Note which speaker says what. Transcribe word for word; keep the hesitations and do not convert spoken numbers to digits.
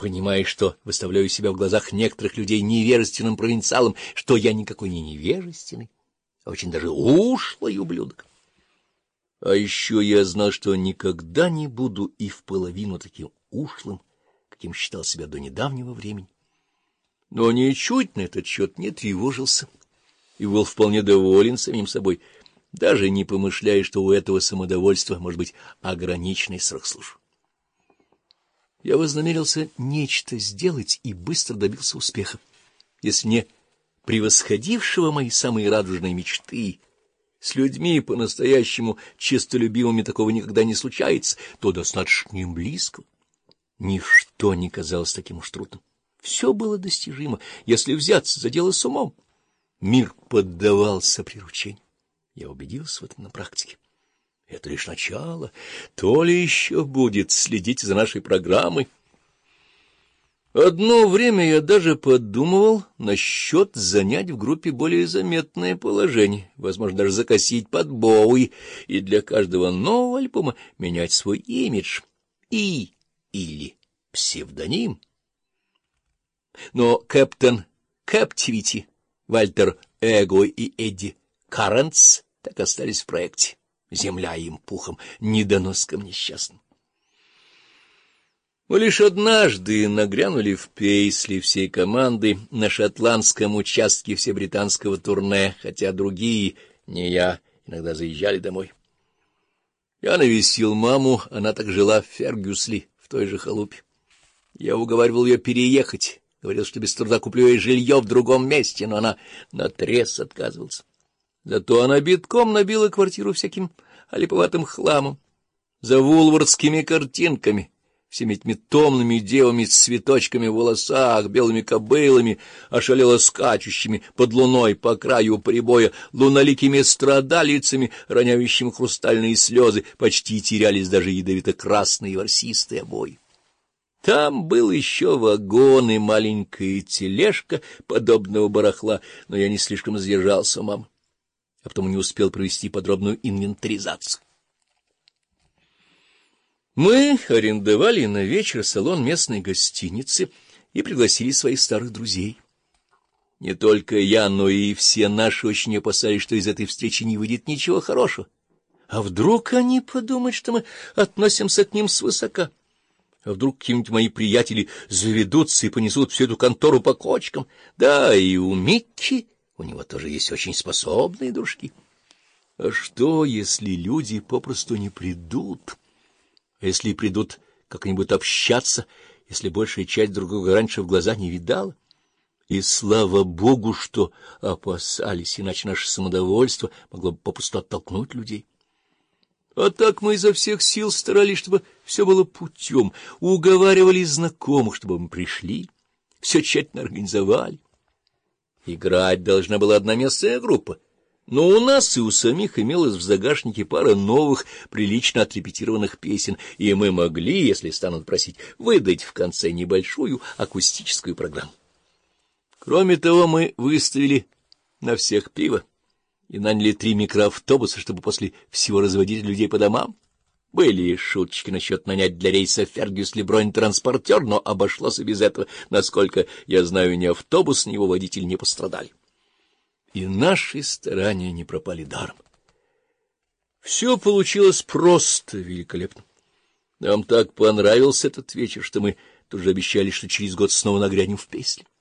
Speaker 1: понимая, что выставляю себя в глазах некоторых людей невежественным провинциалом, что я никакой не невежественный, а очень даже ушлый ублюдок. А еще я знал, что никогда не буду и в половину таким ушлым, каким считал себя до недавнего времени. Но ничуть на этот счет не тревожился и был вполне доволен самим собой, даже не помышляя, что у этого самодовольства может быть ограниченный срок службы. Я вознамерился нечто сделать и быстро добился успеха. Если не превосходившего мои самые радужные мечты, с людьми по-настоящему честолюбивыми такого никогда не случается, то достаточно им близко. Ничто не казалось таким уж трудным. Все было достижимо, если взяться за дело с умом. Мир поддавался приручению. Я убедился в этом на практике. Это лишь начало. То ли еще будет следить за нашей программой. Одно время я даже подумывал насчет занять в группе более заметное положение, возможно, даже закосить под Боуи и для каждого нового альбома менять свой имидж и или псевдоним. Но Кэптен Кэптивити, Вальтер Эго и Эдди Каррентс так остались в проекте. Земля им пухом, недоноском несчастным. Мы лишь однажды нагрянули в Пейсли всей командой на шотландском участке всебританского турне, хотя другие, не я, иногда заезжали домой. Я навестил маму, она так жила в Фергюсли, в той же халупе. Я уговаривал ее переехать, говорил, что без труда куплю ей жилье в другом месте, но она наотрез отказывалась. Зато она битком набила квартиру всяким олиповатым хламом, за вулвардскими картинками, всеми этими томными девами с цветочками в волосах, белыми кобылами, ошалело скачущими под луной по краю прибоя, луноликими страдалицами, роняющими хрустальные слезы, почти терялись даже ядовито-красные ворсистые обои. Там был еще вагон и маленькая тележка подобного барахла, но я не слишком сдержался, мама, а потом не успел провести подробную инвентаризацию. Мы арендовали на вечер салон местной гостиницы и пригласили своих старых друзей. Не только я, но и все наши очень опасались, что из этой встречи не выйдет ничего хорошего. А вдруг они подумают, что мы относимся к ним свысока? А вдруг какие-нибудь мои приятели заведутся и понесут всю эту контору по кочкам? Да, и у Микки, у него тоже есть очень способные дружки. А что, если люди попросту не придут? А если придут как-нибудь общаться, если большая часть друг друга раньше в глаза не видала? И слава богу, что опасались, иначе наше самодовольство могло бы попусту оттолкнуть людей. А так мы изо всех сил старались, чтобы все было путем, уговаривали знакомых, чтобы мы пришли, все тщательно организовали. Играть должна была одноместная группа, но у нас и у самих имелась в загашнике пара новых, прилично отрепетированных песен, и мы могли, если станут просить, выдать в конце небольшую акустическую программу. Кроме того, мы выставили на всех пиво и наняли три микроавтобуса, чтобы после всего разводить людей по домам. Были и шуточки насчет нанять для рейса Фергюсли бронетранспортер, но обошлось и без этого. Насколько я знаю, ни автобус, ни его водитель не пострадали. И наши старания не пропали даром. Все получилось просто великолепно. Нам так понравился этот вечер, что мы тут же обещали, что через год снова нагрянем в Пейсли.